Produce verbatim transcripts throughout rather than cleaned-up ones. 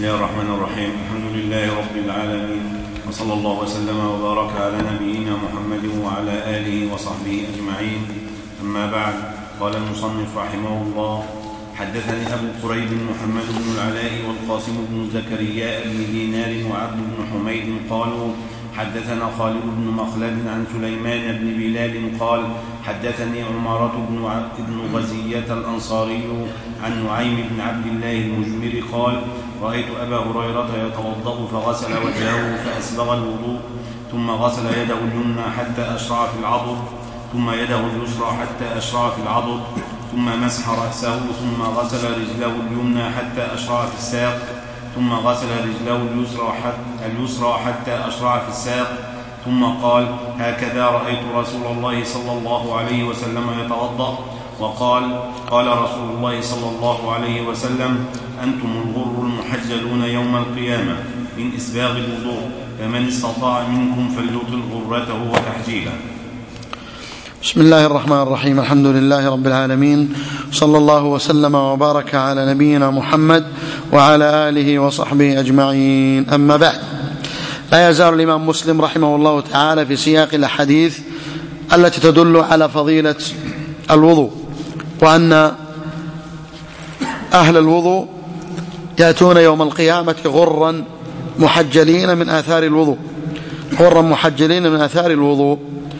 الله الرحمن الرحيم. الحمد لله رب العالمين، وصلى الله وسلم وبارك على نبينا محمد وعلى آله وصحبه أجمعين. أما بعد، قال المصنف رحمه الله: حدثني أبو قريب محمد بن العلاء والقاسم بن زكريا بن دينار وعبد بن حميد قالوا: حدثنا خالد بن مخلد عن سليمان بن بلال قال: حدثني عمارة بن غزية الأنصاري عن نعيم بن عبد الله المجمر قال: رأيت أبا هريرة يتوضأ فغسل وجهه فأسبغ الوضوء، ثم غسل يده اليمنى حتى أشرع في العضد، ثم يده اليسرى حتى أشرع في العضد، ثم مسح رأسه، ثم غسل رجله اليمنى حتى أشرع في الساق، ثم غسل رجله اليسرى حتى, اليسرى حتى أشرع في الساق، ثم قال: هكذا رأيت رسول الله صلى الله عليه وسلم يتوضأ. وقال: قال رسول الله صلى الله عليه وسلم: أنتم الغر المحجلون يوم القيامة من إسباغ الوضوء، فمن استطاع منكم فليطل غرته وتحجيله. بسم الله الرحمن الرحيم. الحمد لله رب العالمين، صلى الله وسلم وبارك على نبينا محمد وعلى آله وصحبه أجمعين. أما بعد، لا يزال الإمام مسلم رحمه الله تعالى في سياق الأحاديث التي تدل على فضيلة الوضوء، وأن أهل الوضوء يأتون يوم القيامة غرا محجلين من آثار الوضوء غرا محجلين من آثار الوضوء.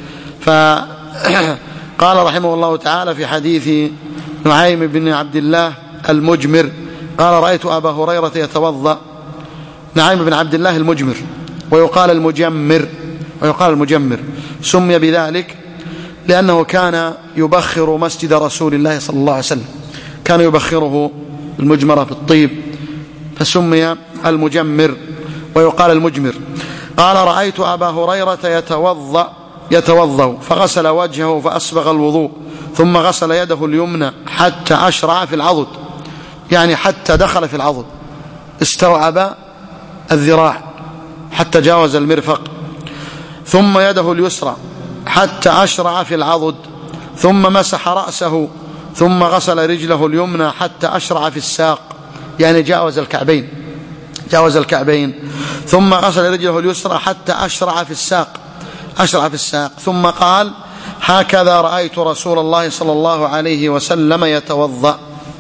فقال رحمه الله تعالى في حديث نعيم بن عبد الله المجمر قال: رأيت أبا هريرة يتوضأ. نعيم بن عبد الله المجمر، ويقال المجمر ويقال المجمر سمي بذلك لأنه كان يبخر مسجد رسول الله صلى الله عليه وسلم، كان يبخره المجمرة في الطيب، فسمي المجمر ويقال المجمر. قال: رأيت أبا هريرة يتوضأ يتوضأ فغسل وجهه فأسبغ الوضوء، ثم غسل يده اليمنى حتى أشرع في العضد، يعني حتى دخل في العضد، استوعب الذراع حتى جاوز المرفق، ثم يده اليسرى حتى أشرع في العضد، ثم مسح رأسه، ثم غسل رجله اليمنى حتى أشرع في الساق، يعني جاوز الكعبين جاوز الكعبين ثم غسل رجله اليسرى حتى أشرع في الساق أشرع في الساق ثم قال: هكذا رأيت رسول الله صلى الله عليه وسلم يتوضأ.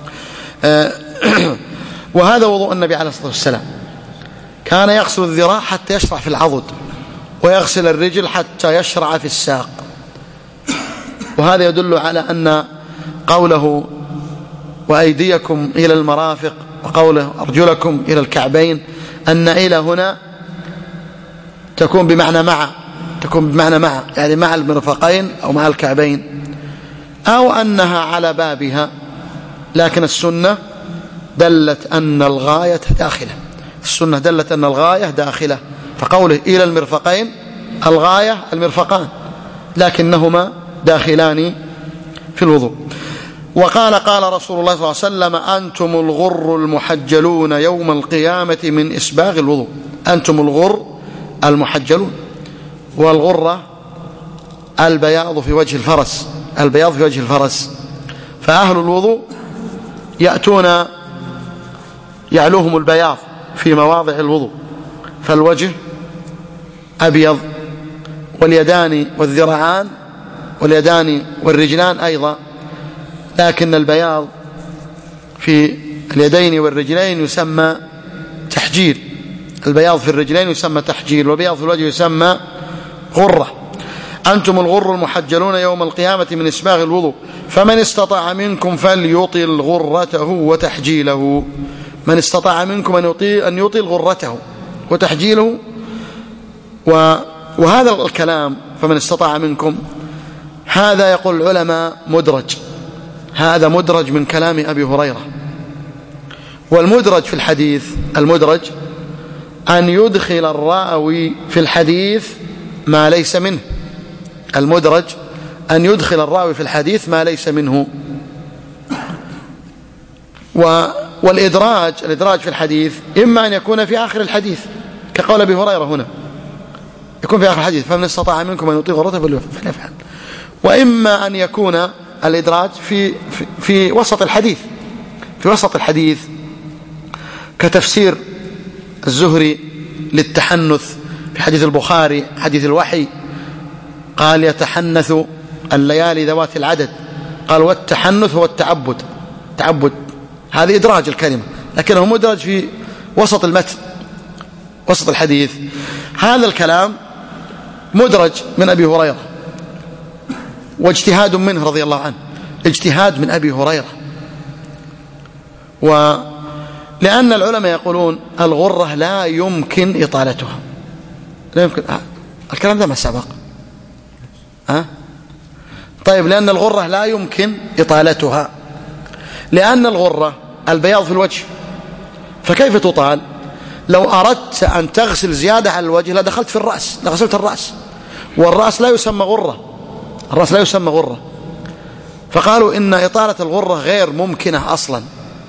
وهذا وضوء النبي عليه الصلاة والسلام، كان يغسل الذراع حتى يشرع في العضد، ويغسل الرجل حتى يشرع في الساق. وهذا يدل على أن قوله وأيديكم إلى المرافق وقوله أرجلكم إلى الكعبين، أن إلى هنا تكون بمعنى مع تكون بمعنى مع يعني مع المرفقين أو مع الكعبين، أو أنها على بابها، لكن السنة دلت أن الغاية داخلة السنة دلت أن الغاية داخلة فقوله إلى المرفقين الغاية المرفقان، لكنهما داخلان في الوضوء. وقال: قال رسول الله صلى الله عليه وسلم: أنتم الغر المحجلون يوم القيامة من إسباغ الوضوء. أنتم الغر المحجلون، والغرة البياض في وجه الفرس البياض في وجه الفرس فأهل الوضوء يأتون يعلوهم البياض في مواضع الوضوء، فالوجه أبيض، واليدان والذراعان واليدان والرجلان أيضا، لكن البياض في اليدين والرجلين يسمى تحجيل البياض في الرجلين يسمى تحجيل والبياض في الوجه يسمى غرة. أنتم الغر المحجلون يوم القيامة من إسباغ الوضوء، فمن استطاع منكم فليطل غرته وتحجيله. من استطاع منكم أن يطيل, أن يطيل غرته وتحجيله. وهذا الكلام فمن استطاع منكم، هذا يقول العلماء مدرج هذا مدرج من كلام أبي هريرة. والمدرج في الحديث المدرج أن يدخل الراوي في الحديث ما ليس منه المدرج أن يدخل الراوي في الحديث ما ليس منه. والإدراج الإدراج في الحديث إما أن يكون في آخر الحديث كقول أبي هريرة هنا، يكون في آخر الحديث فمن استطاع منكم أن يطيل غرته فليفعل، وإما أن يكون الإدراج في, في, في وسط الحديث في وسط الحديث كتفسير الزهري للتحنث في حديث البخاري حديث الوحي، قال يتحنث الليالي ذوات العدد، قال والتحنث هو التعبد، تعبد، هذه إدراج الكلمة لكنه مدرج في وسط المتن وسط الحديث. هذا الكلام مدرج من أبي هريرة واجتهاد منه رضي الله عنه، اجتهاد من أبي هريرة. ولأن العلماء يقولون الغرة لا يمكن إطالتها، لا يمكن، الكلام ده ما سبق أه؟ طيب لأن الغرة لا يمكن إطالتها، لأن الغرة البياض في الوجه، فكيف تطال؟ لو أردت أن تغسل زيادة على الوجه لدخلت في الرأس، لغسلت الرأس، والرأس لا يسمى غرة، الرأس لا يسمى غرة. فقالوا إن إطالة الغرة غير ممكنة أصلا،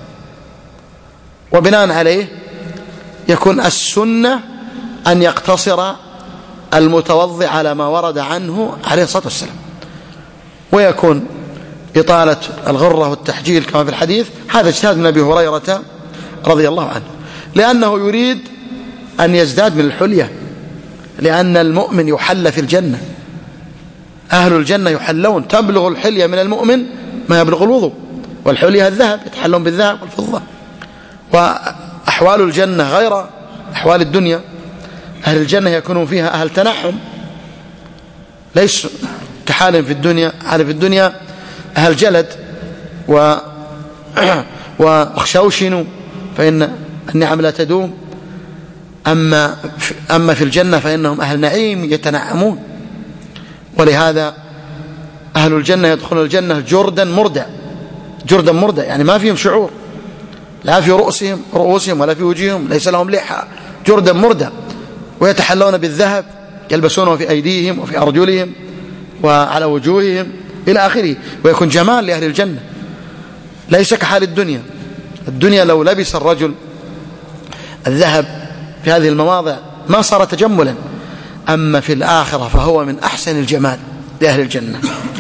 وبناء عليه يكون السنة أن يقتصر المتوضع على ما ورد عنه عليه الصلاة والسلام، ويكون إطالة الغرة والتحجيل كما في الحديث هذا اجتهاد من أبي هريرة رضي الله عنه، لأنه يريد أن يزداد من الحلية، لأن المؤمن يحل في الجنة، أهل الجنة يحلون، تبلغ الحلية من المؤمن ما يبلغ الوضوء، والحلية الذهب، يتحلون بالذهب والفضة، وأحوال الجنة غير أحوال الدنيا، أهل الجنة يكونون فيها أهل تنعم ليس كحال في الدنيا، حال في الدنيا أهل جلد و واخشوشنوا فإن النعم لا تدوم، أما أما في الجنة فإنهم أهل نعيم يتنعمون. ولهذا أهل الجنة يدخلون الجنة جردا مردع، جردا مردع يعني ما فيهم شعور، لا في رؤوسهم رؤوسهم ولا في وجوههم، ليس لهم لحى، جردا مردع، ويتحلون بالذهب يلبسونه في أيديهم وفي أرجلهم وعلى وجوههم إلى آخره، ويكون جمال لأهل الجنة ليس كحال الدنيا. الدنيا لو لبس الرجل الذهب في هذه المواضع ما صار تجملا، أما في الآخرة فهو من أحسن الجمال لأهل الجنة.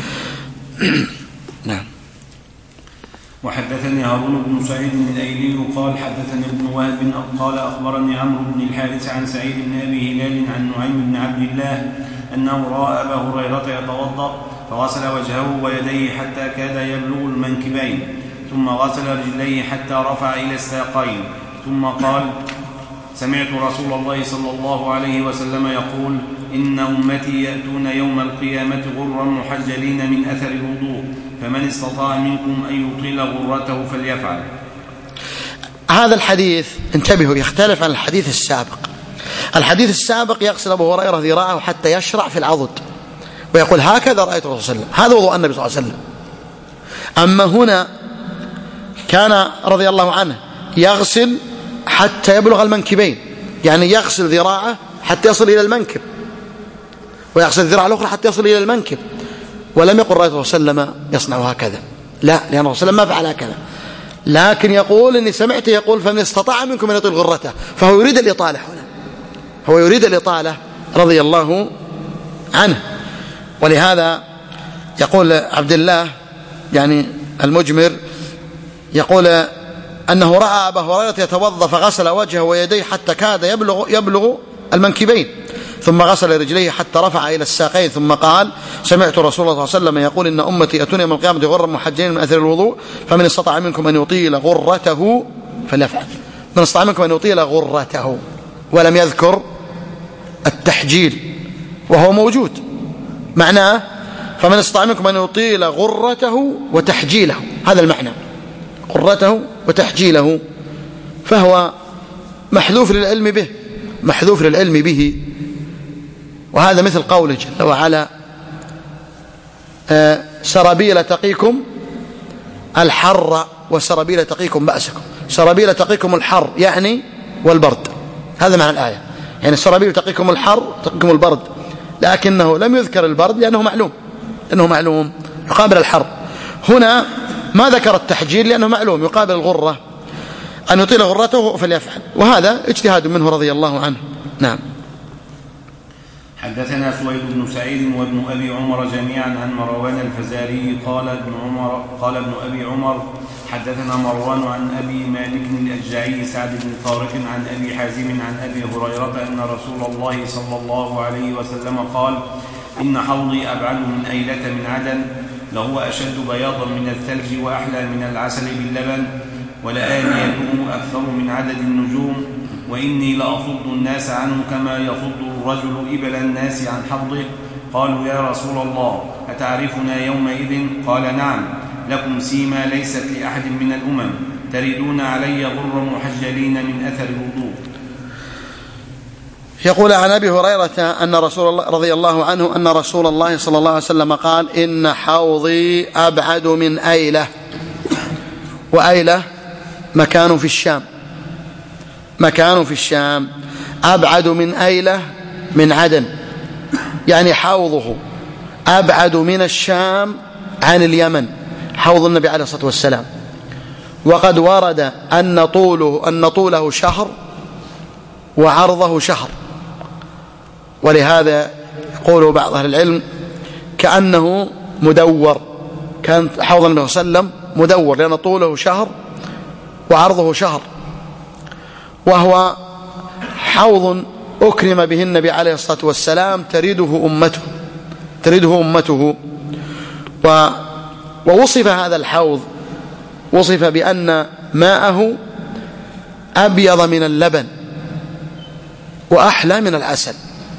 نعم. وحدثني هارون بن سعيد الأيلي قال حدثني ابن وهب قال أخبرني عمرو بن الحارث عن سعيد بن أبي هلال عن نعيم بن عبد الله أنه رأى أبا هريرة يتوضأ فغسل وجهه ويديه حتى كاد يبلغ المنكبين، ثم غسل رجليه حتى رفع إلى الساقين، ثم قال سمعت رسول الله صلى الله عليه وسلم يقول إن أمتي يأتون يوم القيامة غرا محجلين من أثر الوضوء، فمن استطاع منكم أن يطيل غرته فليفعل. هذا الحديث انتبهوا يختلف عن الحديث السابق. الحديث السابق يغسل أبو هريرة ذراعه حتى يشرع في العضد ويقول هكذا رأيت الرسول صلى الله عليه وسلم، هذا وضوء النبي صلى الله عليه وسلم. أما هنا كان رضي الله عنه يغسل حتى يبلغ المنكبين، يعني يغسل ذراعه حتى يصل إلى المنكب، ويغسل الذراع الأخرى حتى يصل إلى المنكب، ولم يقل رأيت الرسول صلى الله عليه وسلم يصنع هكذا، لا، لأن الرسول صلى الله عليه وسلم ما فعل هكذا، لكن يقول إني سمعت يقول فمن استطاع منكم أن يطيل غرته، فهو يريد الإطالة هنا، هو يريد الإطالة رضي الله عنه. ولهذا يقول عبد الله يعني المجمر يقول أنه رأى أبا هريرة يتوضأ فغسل وجهه ويديه حتى كاد يبلغ, يبلغ المنكبين، ثم غسل رجليه حتى رفع إلى الساقين، ثم قال سمعت رسول الله صلى الله عليه وسلم يقول إن أمتي يأتون يوم القيامة غرا محجلين من أثر الوضوء، فمن استطاع منكم أن يطيل غرته فليفعل. من استطاع منكم أن يطيل غرته، ولم يذكر التحجيل وهو موجود، معناه فمن استطاع منكم أن يطيل غرته وتحجيله، هذا المعنى، غرته وتحجيله، فهو محذوف للعلم به، محذوف للعلم به. وهذا مثل قوله جل وعلا آه سرابيل تقيكم الحر وسرابيل تقيكم بأسكم، سرابيل تقيكم الحر يعني والبرد، هذا معنى الآية، يعني سرابيل تقيكم الحر تقيكم البرد، لكنه لم يذكر البرد لأنه معلوم، لأنه معلوم يقابل الحر. هنا ما ذكر التحجيل لأنه معلوم يقابل الغرة، أن يطيل غرته فليفعل، وهذا اجتهاد منه رضي الله عنه. نعم. حدثنا سويد بن سعيد وابن أبي عمر جميعا عن مروان الفزاري قال ابن عمر قال ابن أبي عمر حدثنا مروان عن أبي مالك الأشجعي سعد بن طارق عن أبي حازم عن أبي هريرة أن رسول الله صلى الله عليه وسلم قال إن حوضي أبعد من أيلة من عدن لهو أشد بياضا من الثلج وأحلى من العسل باللبن ولآنيته أكثر من عدد النجوم وإني لأفض الناس عنه كما يفض الرجل إبل الناس عن حظه. قالوا يا رسول الله أتعرفنا يومئذ؟ قال نعم، لكم سيما ليست لأحد من الأمم، تردون علي غر محجلين من أثر الوضوء. يقول عن أبي هريرة أن رسول الله رضي الله عنه أن رسول الله صلى الله عليه وسلم قال إن حوضي أبعد من أيلة، وأيلة مكان في الشام، مكان في الشام أبعد من أيلة من عدن، يعني حوضه أبعد من الشام عن اليمن، حوض النبي عليه الصلاة والسلام. وقد ورد أن طوله, أن طوله شهر وعرضه شهر، ولهذا يقول بعض أهل العلم كأنه مدور، كان حوض النبي صلى الله عليه وسلم مدور لأن طوله شهر وعرضه شهر، وهو حوض أكرم به النبي عليه الصلاة والسلام ترده أمته ترده أمته و ووصف هذا الحوض، وصف بأن ماءه أبيض من اللبن وأحلى من العسل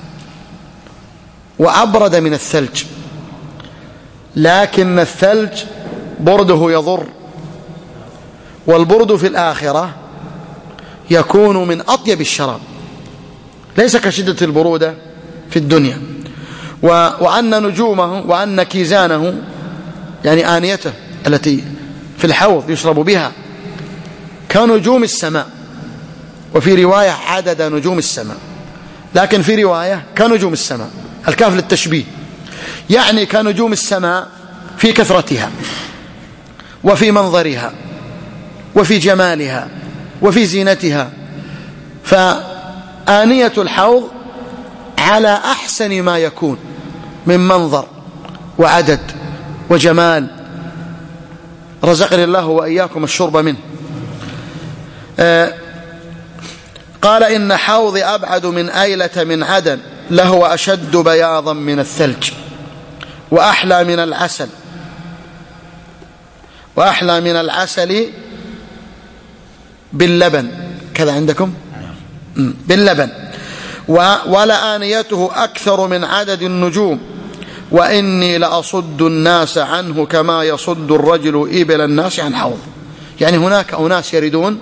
وأبرد من الثلج، لكن الثلج برده يضر، والبرد في الآخرة يكون من أطيب الشراب، ليس كشدة البرودة في الدنيا. و... وأن نجومه وأن كيزانه يعني آنيته التي في الحوض يشرب بها كنجوم السماء، وفي رواية عدد نجوم السماء، لكن في رواية كنجوم السماء، الكاف للتشبيه، يعني كنجوم السماء في كثرتها وفي منظرها وفي جمالها وفي زينتها. فآنية الحوض على أحسن ما يكون من منظر وعدد وجمال، رزقني الله وإياكم الشرب منه. آه قال إن حوضي أبعد من أيلة من عدن لهو أشد بياضا من الثلج وأحلى من العسل وأحلى من العسل باللبن، كذا عندكم باللبن، ولآنيته أكثر من عدد النجوم، وإني لأصد الناس عنه كما يصد الرجل إبل الناس عن حوض. يعني هناك أناس يردون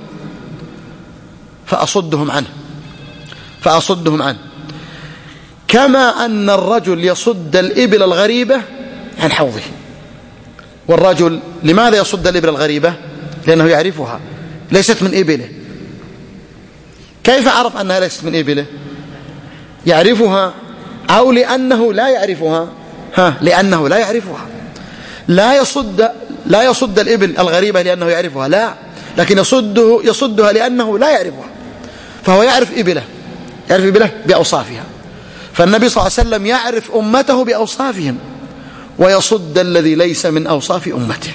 فأصدهم عنه فأصدهم عنه كما أن الرجل يصد الإبل الغريبة عن حوضه. والرجل لماذا يصد الإبل الغريبة؟ لأنه يعرفها، ليست من إبله. كيف عرف أنها ليست من إبله؟ يعرفها أو لأنه لا يعرفها؟ ها لأنه لا يعرفها. لا يصد لا يصد الإبل الغريبة لأنه يعرفها، لا، لكن يصده يصدها لأنه لا يعرفها، فهو يعرف إبله يعرف إبله بأوصافها. فالنبي صلى الله عليه وسلم يعرف أمته بأوصافهم ويصد الذي ليس من أوصاف أمته.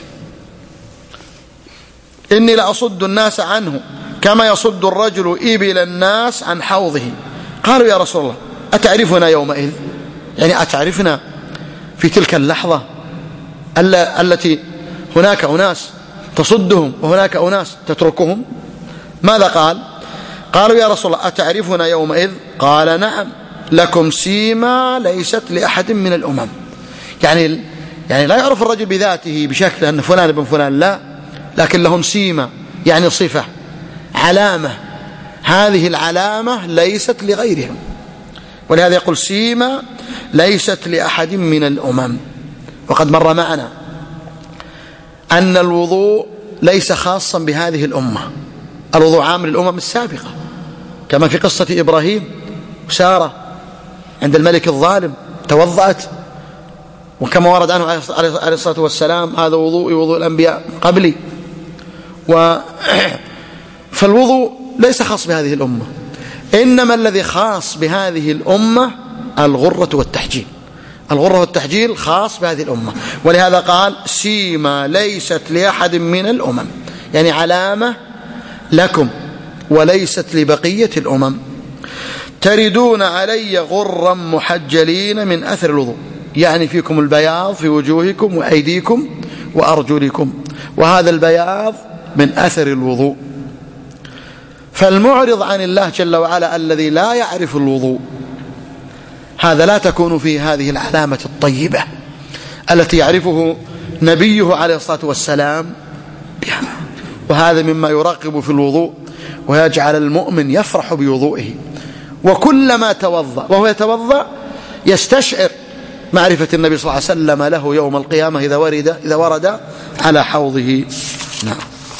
إني لأصد الناس عنه كما يصد الرجل إبل الناس عن حوضه. قالوا يا رسول الله أتعرفنا يومئذ؟ يعني أتعرفنا في تلك اللحظة التي هناك أناس تصدهم وهناك أناس تتركهم؟ ماذا قال؟ قالوا يا رسول الله أتعرفنا يومئذ؟ قال نعم، لكم سيما ليست لأحد من الأمم. يعني يعني لا يعرف الرجل بذاته بشكل أن فلان ابن فلان، لا، لكن لهم سيما، يعني صفة، علامة، هذه العلامة ليست لغيرهم، ولهذا يقول سيما ليست لأحد من الأمم. وقد مر معنا أن الوضوء ليس خاصا بهذه الأمة، الوضوء عام للأمم السابقة، كما في قصة إبراهيم وسارة عند الملك الظالم توضأت، وكما ورد عنه عليه الصلاة والسلام هذا وضوء وضوء الأنبياء قبلي. و فالوضوء ليس خاص بهذه الأمة، إنما الذي خاص بهذه الأمة الغرة والتحجيل. الغرة والتحجيل خاص بهذه الأمة، ولهذا قال سيما ليست لأحد من الأمم، يعني علامة لكم وليست لبقية الأمم. تردون علي غرا محجلين من أثر الوضوء، يعني فيكم البياض في وجوهكم وأيديكم وأرجلكم، وهذا البياض من أثر الوضوء. فالمعرض عن الله جل وعلا الذي لا يعرف الوضوء، هذا لا تكون فيه هذه العلامة الطيبة التي يعرفه نبيه عليه الصلاة والسلام بها. وهذا مما يرغب في الوضوء ويجعل المؤمن يفرح بوضوئه، وكلما توضأ وهو يتوضأ يستشعر معرفة النبي صلى الله عليه وسلم له يوم القيامة إذا ورد, إذا ورد على حوضه. نعم.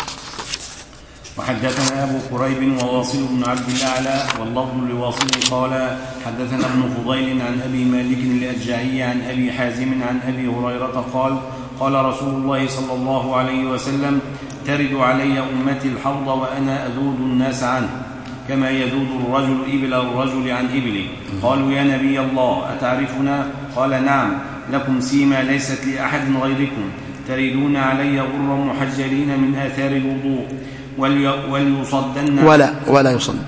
وحدثنا أبو قريب وواصل بن عبد الأعلى واللفظ لواصل قال حدثنا ابن فضيل عن أبي مالك الأشجعي عن أبي حازم عن أبي هريرة قال قال رسول الله صلى الله عليه وسلم ترد علي أمتي الحوض وأنا أذود الناس عنه كما يذود الرجل إبل الرجل عن إبله. قالوا يا نبي الله أتعرفنا؟ قال نعم، لكم سيما ليست لأحد غيركم، تردون علي غرا محجلين من آثار الوضوء وليصدن ولا ولا يصد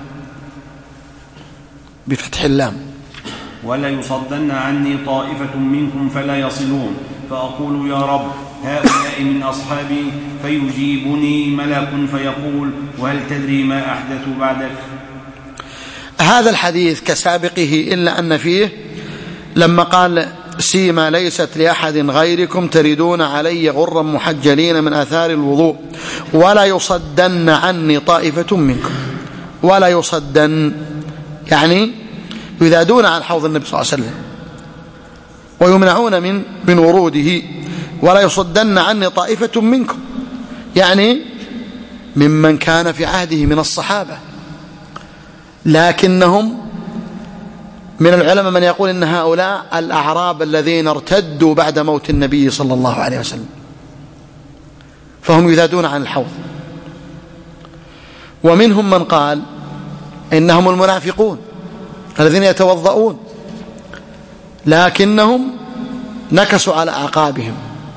بفتح اللام ولا يصدن عني طائفة منكم فلا يصلون، فأقول يا رب هؤلاء من أصحابي، فيجيبني ملك فيقول وهل تدري ما أحدث بعدك؟ هذا الحديث كسابقه إلا أن فيه لما قال سيما ليست لأحد غيركم تردون علي غرا محجلين من آثار الوضوء ولا يصدن عني طائفة منكم. ولا يصدن يعني يذادون عن حوض النبي صلى الله عليه وسلم ويمنعون من من وروده. ولا يصدن عني طائفة منكم يعني ممن كان في عهده من الصحابة، لكنهم من العلماء من يقول إن هؤلاء الأعراب الذين ارتدوا بعد موت النبي صلى الله عليه وسلم، فهم يذادون عن الحوض. ومنهم من قال إنهم المنافقون الذين يتوضؤون لكنهم نكسوا على أعقابهم.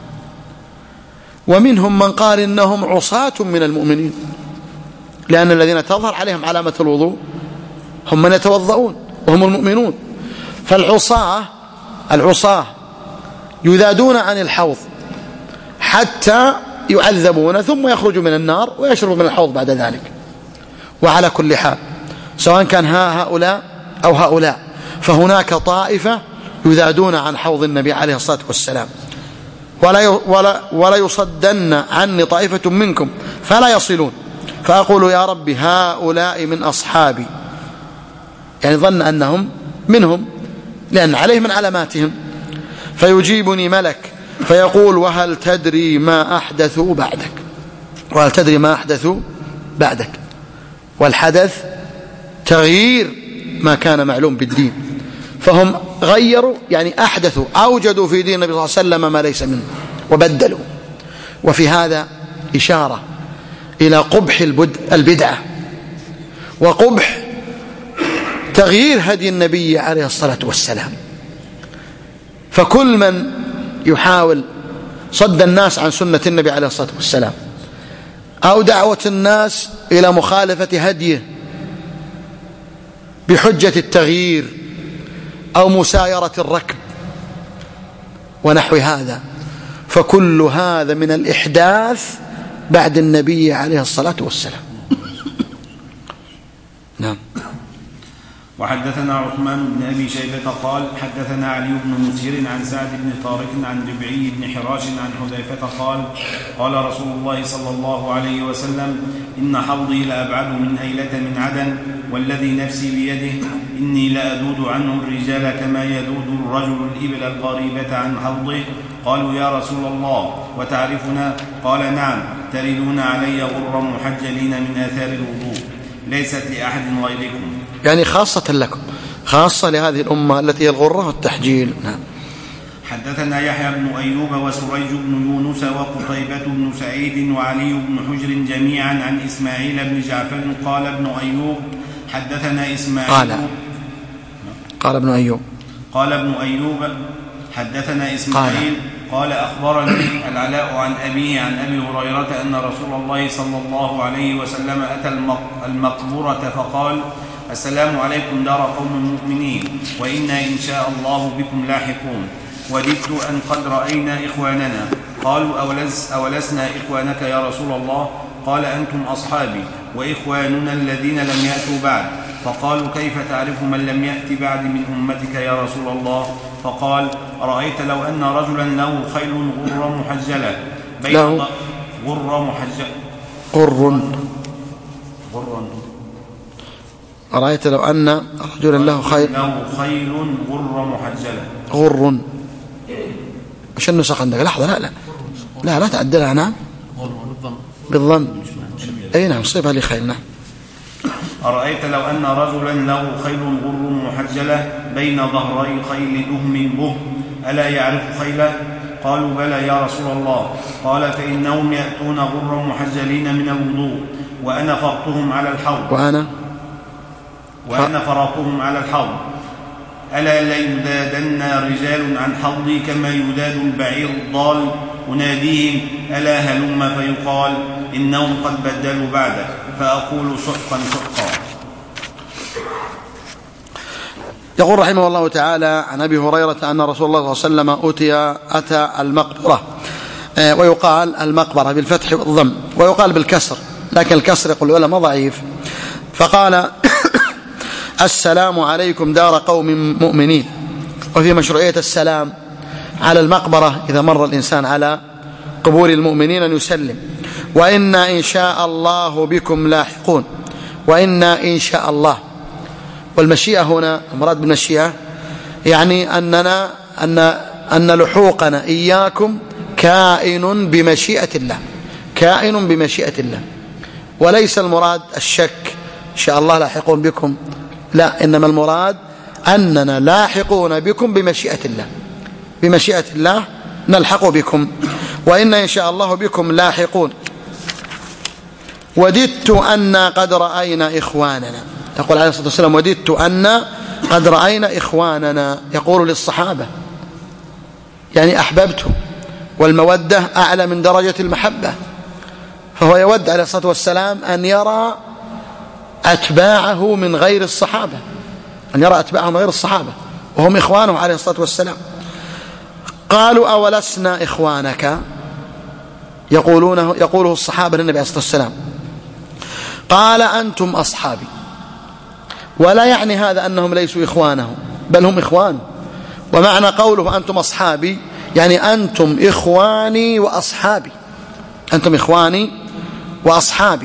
ومنهم من قال إنهم عصاة من المؤمنين، لأن الذين تظهر عليهم علامة الوضوء هم من يتوضؤون وهم المؤمنون. فالعصاة العصاة يذادون عن الحوض حتى يعذبون ثم يخرجوا من النار ويشربوا من الحوض بعد ذلك. وعلى كل حال سواء كان هؤلاء أو هؤلاء فهناك طائفة يذادون عن حوض النبي عليه الصلاة والسلام. ولا ولا ولا يصدن عني طائفة منكم فلا يصلون، فأقول يا رب هؤلاء من أصحابي، يعني ظن أنهم منهم لأن عليه من علاماتهم. فيجيبني ملك فيقول وهل تدري ما أحدثوا بعدك؟ وهل تدري ما أحدثوا بعدك؟ والحدث تغيير ما كان معلوم بالدين، فهم غيروا يعني أحدثوا أوجدوا في دين النبي صلى الله عليه وسلم ما ليس منه وبدلوا. وفي هذا إشارة إلى قبح البدعة وقبح تغيير هدي النبي عليه الصلاة والسلام. فكل من يحاول صد الناس عن سنة النبي عليه الصلاة والسلام أو دعوة الناس إلى مخالفة هديه بحجة التغيير أو مسايرة الركب ونحو هذا، فكل هذا من الإحداث بعد النبي عليه الصلاة والسلام. نعم. وحدثنا عثمان بن أبي شيبة قال حدثنا علي بن مسير عن سعد بن طارق عن ربعي بن حراش عن حذيفة قال قال رسول الله صلى الله عليه وسلم إن حوضي لأبعد من أيلة من عدن والذي نفسي بيده إني لأذود عنه الرجال كما يذود الرجل الإبل القريبة عن حوضه. قالوا يا رسول الله وتعرفنا؟ قال نعم، تردون علي غرا محجلين من آثار الوضوء ليست لأحد غيركم، يعني خاصة لكم، خاصة لهذه الأمة التي هي الغرة والتحجيل. نعم. حدثنا يحيى بن أيوب وسريج بن يونس وقتيبة بن سعيد وعلي بن حجر جميعا عن إسماعيل بن جعفر قال ابن أيوب حدثنا إسماعيل قال قال ابن أيوب قال ابن أيوب حدثنا إسماعيل قال أخبرني العلاء عن أبيه عن أبي هريرة أن رسول الله صلى الله عليه وسلم أتى المقبرة فقال: السلام عليكم دار قوم مؤمنين وإنا إن شاء الله بكم لاحقون، وددت أن قد رأينا إخواننا. قالوا: أولس أولسنا إخوانك يا رسول الله؟ قال: أنتم أصحابي وإخواننا الذين لم يأتوا بعد. فقالوا: كيف تعرف من لم يأت بعد من أمتك يا رسول الله؟ فقال: أرأيت لو أن رجلا له خيل غر محجلة بين له غر محجلة غر غر أرأيت لو أن رجلا له خيل له خيل غر محجلة غر مش النسخ عندك؟ لحظة، لا لا لا لا تعدلها. نعم بالضم. أي نعم صفة لخيل. نعم. أرأيت لو أن رجلا له خيل غر محجلة بين ظهري خيل دهم به ألا يعرف خيله؟ قالوا: بلى يا رسول الله. قال: فإنهم يأتون غر محجلين من الوضوء وأنا فرطهم على الحوض وأنا وأنا فرطهم على الحوض ألا ليدادن رجال عن حوضي كما يداد البعير الضال، أناديهم: ألا هلم؟ فيقال: إنهم قد بدلوا بعدك، فأقول: سحقا سحقا. يقول رحمه الله تعالى عن أبي هريرة أن رسول الله صلى الله عليه وسلم أتي أتى المقبرة، ويقال المقبرة بالفتح والضم ويقال بالكسر، لكن الكسر يقول العلماء ضعيف. فقال: السلام عليكم دار قوم مؤمنين. وفي مشروعية السلام على المقبرة إذا مر الإنسان على قبور المؤمنين أن يسلم: وإنا إن شاء الله بكم لاحقون. وإنا إن شاء الله، والمشيئة هنا المراد بالمشيئة يعني أننا أن أن لحوقنا إياكم كائن بمشيئة الله، كائن بمشيئة الله، وليس المراد الشك إن شاء الله لاحقون بكم، لا، إنما المراد أننا لاحقون بكم بمشيئة الله، بمشيئة الله نلحق بكم. وإن إن شاء الله بكم لاحقون. وددت أن قد رأينا إخواننا. يقول عليه الصلاة والسلام: وددت أن قد رأينا إخواننا، يقول للصحابة يعني أحببته، والمودة أعلى من درجة المحبة، فهو يود عليه الصلاة والسلام أن يرى أتباعه من غير الصحابة، أن يرى أتباعه من غير الصحابة وهم إخوانه عليه الصلاة والسلام. قالوا: أولسنا إخوانك؟ يقولونه يقوله الصحابة للنبي عليه الصلاة والسلام. قال: أنتم أصحابي. ولا يعني هذا أنهم ليسوا إخوانه، بل هم إخوان. ومعنى قوله أنتم أصحابي يعني أنتم إخواني وأصحابي، أنتم إخواني وأصحابي،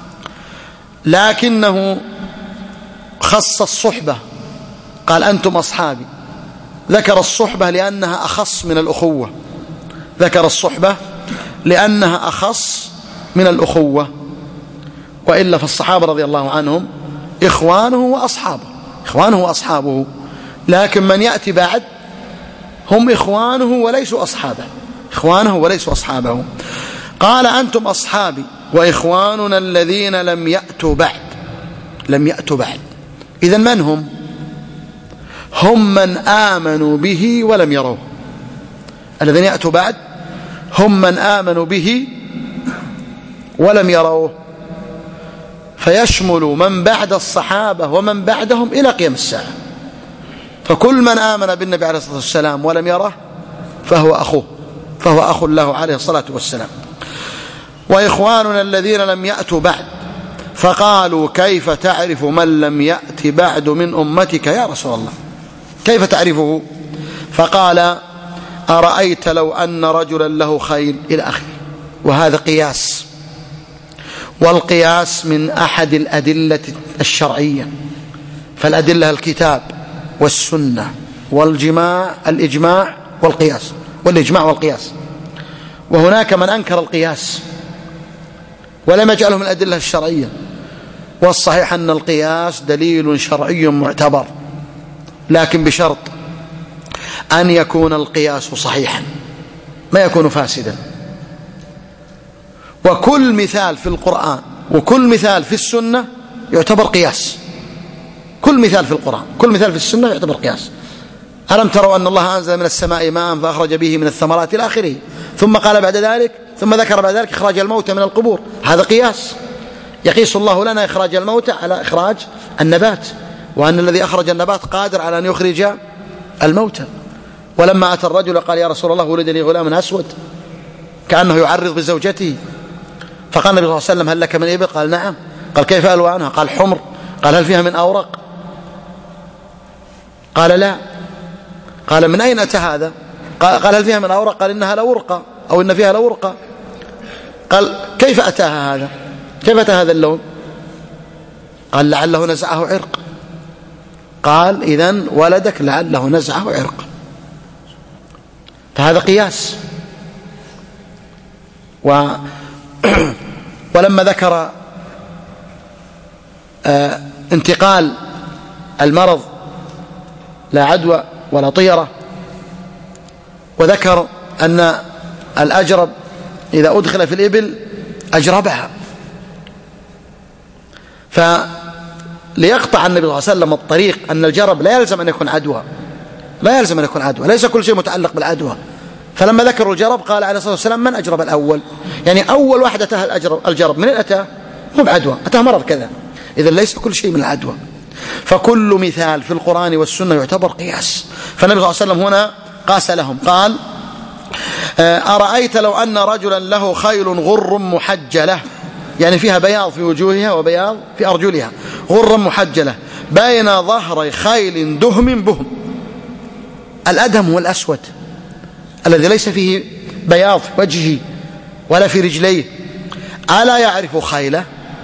لكنه خص الصحبة، قال أنتم أصحابي، ذكر الصحبة لأنها أخص من الأخوة، ذكر الصحبة لأنها أخص من الأخوة، وإلا فالصحابة رضي الله عنهم إخوانه وأصحابه، إخوانه وأصحابه، لكن من يأتي بعد هم إخوانه وليسوا أصحابه، إخوانه وليسوا أصحابه. قال: أنتم أصحابي وإخواننا الذين لم يأتوا بعد، لم يأتوا بعد. إذن من هم؟ هم من آمنوا به ولم يروه. الذين يأتوا بعد هم من آمنوا به ولم يروه، فيشمل من بعد الصحابة ومن بعدهم إلى قيام الساعة. فكل من آمن بالنبي عليه الصلاة والسلام ولم يره فهو أخوه، فهو أخ له عليه الصلاة والسلام. وإخواننا الذين لم يأتوا بعد. فقالوا: كيف تعرف من لم يأت بعد من أمتك يا رسول الله؟ كيف تعرفه؟ فقال: أرأيت لو أن رجلا له خيل، إلى آخره. وهذا قياس، والقياس من أحد الأدلة الشرعية، فالأدلة الكتاب والسنة والجماع الإجماع والقياس والإجماع والقياس. وهناك من أنكر القياس ولم يجعله من الأدلة الشرعية، والصحيح أن القياس دليل شرعي معتبر، لكن بشرط أن يكون القياس صحيحا، ما يكون فاسدا. وكل مثال في القرآن وكل مثال في السنة يعتبر قياس، كل مثال في القرآن كل مثال في السنة يعتبر قياس. ألم تروا أن الله أنزل من السماء ماء فأخرج به من الثمرات إلى آخره، ثم قال بعد ذلك ثم ذكر بعد ذلك إخراج الموتى من القبور. هذا قياس، يقيس الله لنا إخراج الموتى على إخراج النبات، وأن الذي أخرج النبات قادر على أن يخرج الموتى. ولما أتى الرجل قال يا رسول الله ولد لي غلام أسود كأنه يعرض بزوجته، فقال النبي صلى الله عليه وسلم هل لك من إبل؟ قال نعم. قال كيف ألوانها؟ قال حمر. قال هل فيها من أورق؟ قال لا. قال من أين أتى هذا؟ قال هل فيها من أورق؟ قال إنها لورقة أو إن فيها لورقة. قال كيف أتاها هذا؟ كيف أتى هذا اللون؟ قال لعله نزعه عرق. قال إذن ولدك لعله نزعه عرق. فهذا قياس. و ولما ذكر آه انتقال المرض لا عدوى ولا طيرة، وذكر أن الأجرب إذا أدخل في الإبل أجربها، فليقطع النبي صلى الله عليه وسلم الطريق أن الجرب لا يلزم أن يكون عدوى، لا يلزم أن يكون عدوى، ليس كل شيء متعلق بالعدوى. فلما ذكروا الجرب قال عليه الصلاة والسلام من أجرب الأول؟ يعني أول واحد أتاه الأجرب الجرب من أتاه؟ هو بعدوى، أتاه مرض كذا. إذن ليس كل شيء من العدوى، فكل مثال في القرآن والسنة يعتبر قياس. فالنبي صلى الله عليه وسلم هنا قاس لهم، قال أرأيت لو أن رجلا له خيل غر محجلة، يعني فيها بياض في وجوهها وبياض في أرجلها، غر محجلة بين ظهري خيل دهم بهم. الأدهم هو الأسود الذي ليس فيه بياض في وجهه ولا في رجليه، ألا يعرف خيله؟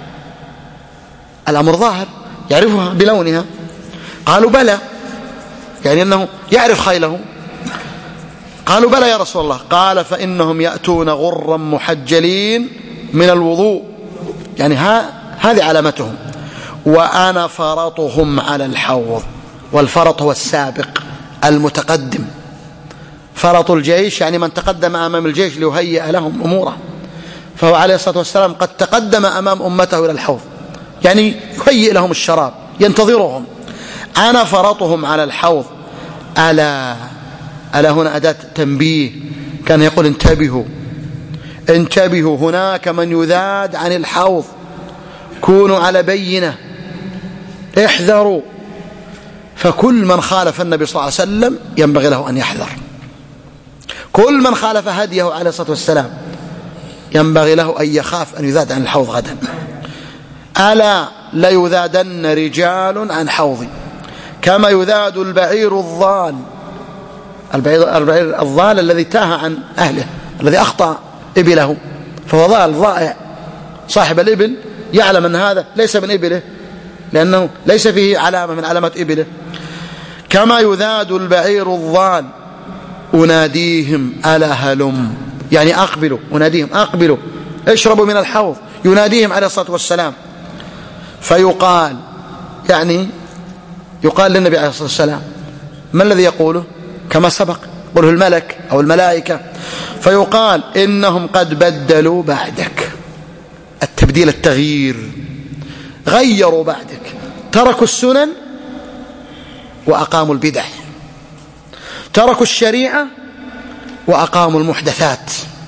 الأمر ظاهر، يعرفها بلونها. قالوا بلى، يعني أنه يعرف خيله. قالوا بلى يا رسول الله. قال فإنهم يأتون غرا محجلين من الوضوء، يعني ها هذه علامتهم، وأنا فرطهم على الحوض. والفرط هو السابق المتقدم، فرط الجيش يعني من تقدم أمام الجيش ليهيئ لهم أموره، فهو عليه الصلاة والسلام قد تقدم أمام أمته إلى الحوض، يعني يهيئ لهم الشراب ينتظرهم. أنا فرطهم على الحوض. ألا ألا هنا أداة تنبيه، كان يقول انتبهوا انتبهوا، هناك من يذاد عن الحوض، كونوا على بينة، احذروا. فكل من خالف النبي صلى الله عليه وسلم ينبغي له أن يحذر، كل من خالف هديه عليه الصلاة والسلام ينبغي له أن يخاف أن يذاد عن الحوض غدا. ألا ليذادن رجال عن حوضي كما يذاد البعير الضال. البعير, البعير الضال الذي تاه عن أهله، الذي أخطأ إبله، فهو ضال ضائع. صاحب الإبل يعلم أن هذا ليس من إبله لأنه ليس فيه علامة من علامات إبله. كما يذاد البعير الضال أناديهم ألا هلم، يعني أقبلوا، أناديهم أقبلوا اشربوا من الحوض، يناديهم عليه الصلاة والسلام. فيقال، يعني يقال للنبي عليه الصلاة والسلام، ما الذي يقوله؟ كما سبق قوله الملك أو الملائكة. فيقال إنهم قد بدلوا بعدك، التبديل التغيير، غيروا بعدك، تركوا السنن وأقاموا البدع، تركوا الشريعة وأقاموا المحدثات،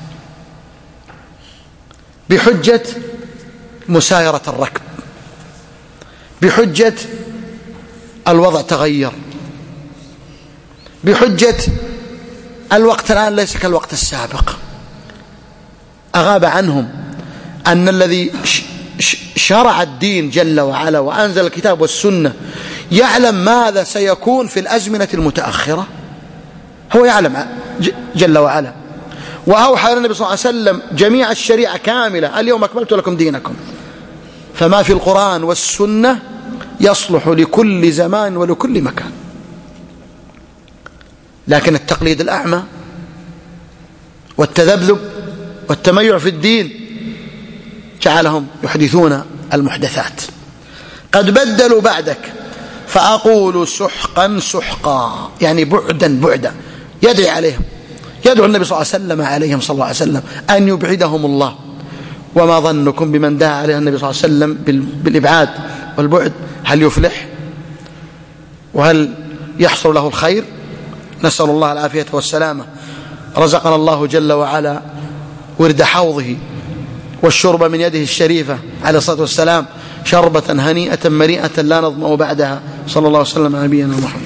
بحجة مسايرة الركب، بحجة الوضع تغير، بحجة الوقت الآن ليس كالوقت السابق. أغاب عنهم أن الذي شرع الدين جل وعلا وأنزل الكتاب والسنة يعلم ماذا سيكون في الأزمنة المتأخرة، هو يعلم جل وعلا، وأوحى النبي صلى الله عليه وسلم جميع الشريعة كاملة، اليوم أكملت لكم دينكم. فما في القرآن والسنة يصلح لكل زمان ولكل مكان. لكن التقليد الأعمى والتذبذب والتميع في الدين جعلهم يحدثون المحدثات. قد بدلوا بعدك فأقول سحقا سحقا، يعني بعدا بعدا، يدعي عليهم، يدعو النبي صلى الله عليه وسلم عليهم صلى الله عليه وسلم أن يبعدهم الله. وما ظنكم بمن دعا عليه النبي صلى الله عليه وسلم بالإبعاد والبعد؟ هل يفلح؟ وهل يحصل له الخير؟ نسأل الله العافية والسلامة. رزقنا الله جل وعلا ورد حوضه والشرب من يده الشريفة عليه الصلاة والسلام، شربة هنيئة مريئة لا نظمأ بعدها. صلى الله وسلم على نبينا محمد.